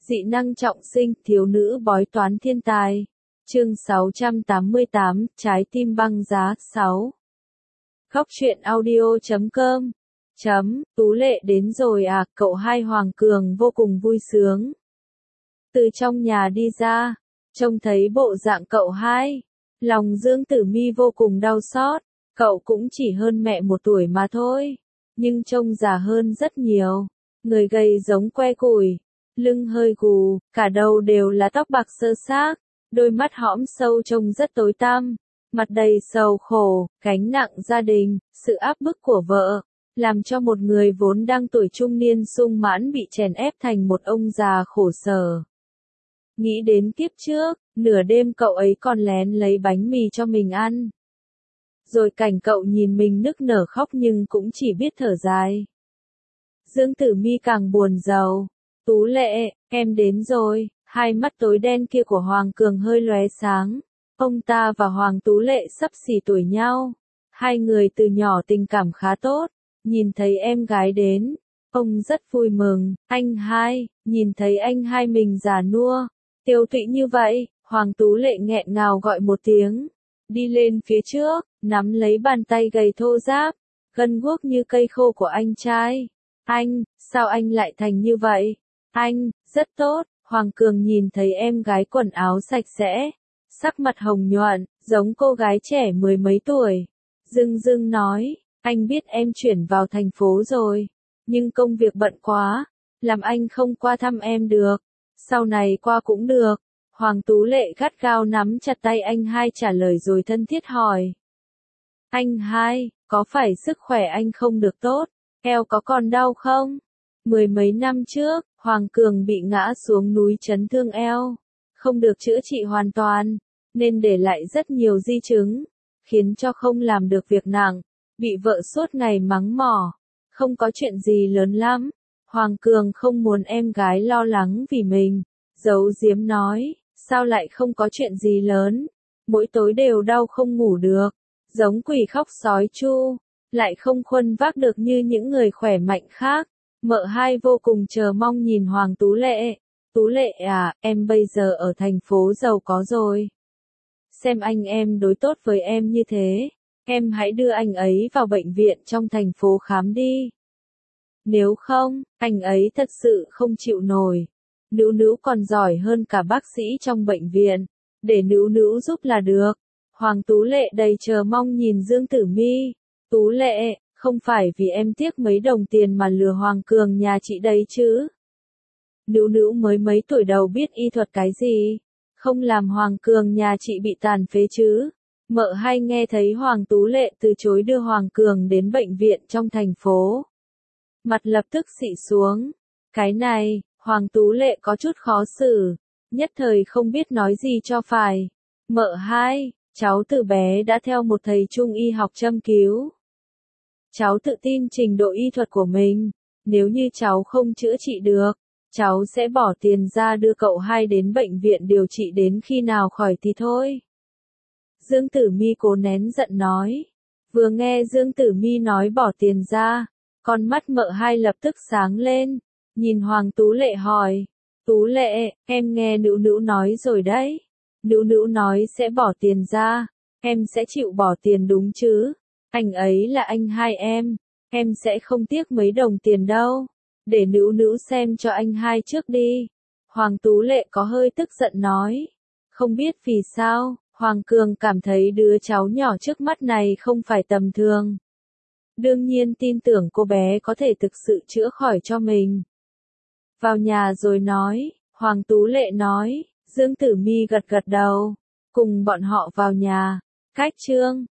Dị năng trọng sinh, thiếu nữ bói toán thiên tài. Chương 688, trái tim băng giá, 6. Khóc chuyện audio.com. Tú Lệ đến rồi à, cậu hai Hoàng Cường vô cùng vui sướng. Từ trong nhà đi ra, trông thấy bộ dạng cậu hai. Lòng Dương Tử Mi vô cùng đau xót, cậu cũng chỉ hơn mẹ 1 tuổi mà thôi. Nhưng trông già hơn rất nhiều, người gầy giống que củi. Lưng hơi gù, cả đầu đều là tóc bạc sơ xác, đôi mắt hõm sâu trông rất tối tăm, mặt đầy sầu khổ, gánh nặng gia đình, sự áp bức của vợ, làm cho một người vốn đang tuổi trung niên sung mãn bị chèn ép thành một ông già khổ sở. Nghĩ đến kiếp trước, nửa đêm cậu ấy còn lén lấy bánh mì cho mình ăn. Rồi cảnh cậu nhìn mình nức nở khóc nhưng cũng chỉ biết thở dài. Dương Tử Mi càng buồn rầu. Tú Lệ, em đến rồi. Hai mắt tối đen kia của Hoàng Cường hơi lóe sáng. Ông ta và Hoàng Tú Lệ sắp xỉ tuổi nhau. Hai người từ nhỏ tình cảm khá tốt. Nhìn thấy em gái đến, ông rất vui mừng. Anh hai, nhìn thấy anh hai mình già nua, tiêu tụy như vậy, Hoàng Tú Lệ nghẹn ngào gọi một tiếng. Đi lên phía trước, nắm lấy bàn tay gầy thô ráp, gân guốc như cây khô của anh trai. Anh, sao anh lại thành như vậy? Anh, rất tốt. Hoàng Cường nhìn thấy em gái quần áo sạch sẽ, sắc mặt hồng nhuận, giống cô gái trẻ 10 mấy tuổi. Dưng dưng nói, anh biết em chuyển vào thành phố rồi, nhưng công việc bận quá, làm anh không qua thăm em được. Sau này qua cũng được. Hoàng Tú Lệ gắt gao nắm chặt tay anh hai trả lời rồi thân thiết hỏi. Anh hai, có phải sức khỏe anh không được tốt, eo có còn đau không? 10 mấy năm trước, Hoàng Cường bị ngã xuống núi chấn thương eo, không được chữa trị hoàn toàn, nên để lại rất nhiều di chứng, khiến cho không làm được việc nặng, bị vợ suốt ngày mắng mỏ. Không có chuyện gì lớn lắm. Hoàng Cường không muốn em gái lo lắng vì mình, giấu giếm nói, sao lại không có chuyện gì lớn, mỗi tối đều đau không ngủ được, giống quỷ khóc sói chu, lại không khuân vác được như những người khỏe mạnh khác. Mợ hai vô cùng chờ mong nhìn Hoàng Tú Lệ. Tú Lệ à, em bây giờ ở thành phố giàu có rồi. Xem anh em đối tốt với em như thế, em hãy đưa anh ấy vào bệnh viện trong thành phố khám đi. Nếu không, anh ấy thật sự không chịu nổi. Nữu Nữu còn giỏi hơn cả bác sĩ trong bệnh viện, để Nữu Nữu giúp là được. Hoàng Tú Lệ đầy chờ mong nhìn Dương Tử Mi. Tú Lệ, không phải vì em tiếc mấy đồng tiền mà lừa Hoàng Cường nhà chị đấy chứ. Nữu Nữu mới mấy tuổi đầu biết y thuật cái gì, không làm Hoàng Cường nhà chị bị tàn phế chứ. Mợ hay nghe thấy Hoàng Tú Lệ từ chối đưa Hoàng Cường đến bệnh viện trong thành phố, mặt lập tức xị xuống. Cái này, Hoàng Tú Lệ có chút khó xử, nhất thời không biết nói gì cho phải. Mợ hai, cháu từ bé đã theo một thầy trung y học châm cứu. Cháu tự tin trình độ y thuật của mình, nếu như cháu không chữa trị được, cháu sẽ bỏ tiền ra đưa cậu hai đến bệnh viện điều trị đến khi nào khỏi thì thôi. Dương Tử Mi cố nén giận nói. Vừa nghe Dương Tử Mi nói bỏ tiền ra, con mắt mợ hai lập tức sáng lên, nhìn Hoàng Tú Lệ hỏi. Tú Lệ, em nghe Nữu Nữu nói rồi đấy. Nữu Nữu nói sẽ bỏ tiền ra, em sẽ chịu bỏ tiền đúng chứ? Anh ấy là anh hai em sẽ không tiếc mấy đồng tiền đâu. Để Nữu Nữu xem cho anh hai trước đi. Hoàng Tú Lệ có hơi tức giận nói. Không biết vì sao, Hoàng Cường cảm thấy đứa cháu nhỏ trước mắt này không phải tầm thường. Đương nhiên tin tưởng cô bé có thể thực sự chữa khỏi cho mình. Vào nhà rồi nói, Hoàng Tú Lệ nói. Dương Tử Mi gật gật đầu, cùng bọn họ vào nhà. Cách chương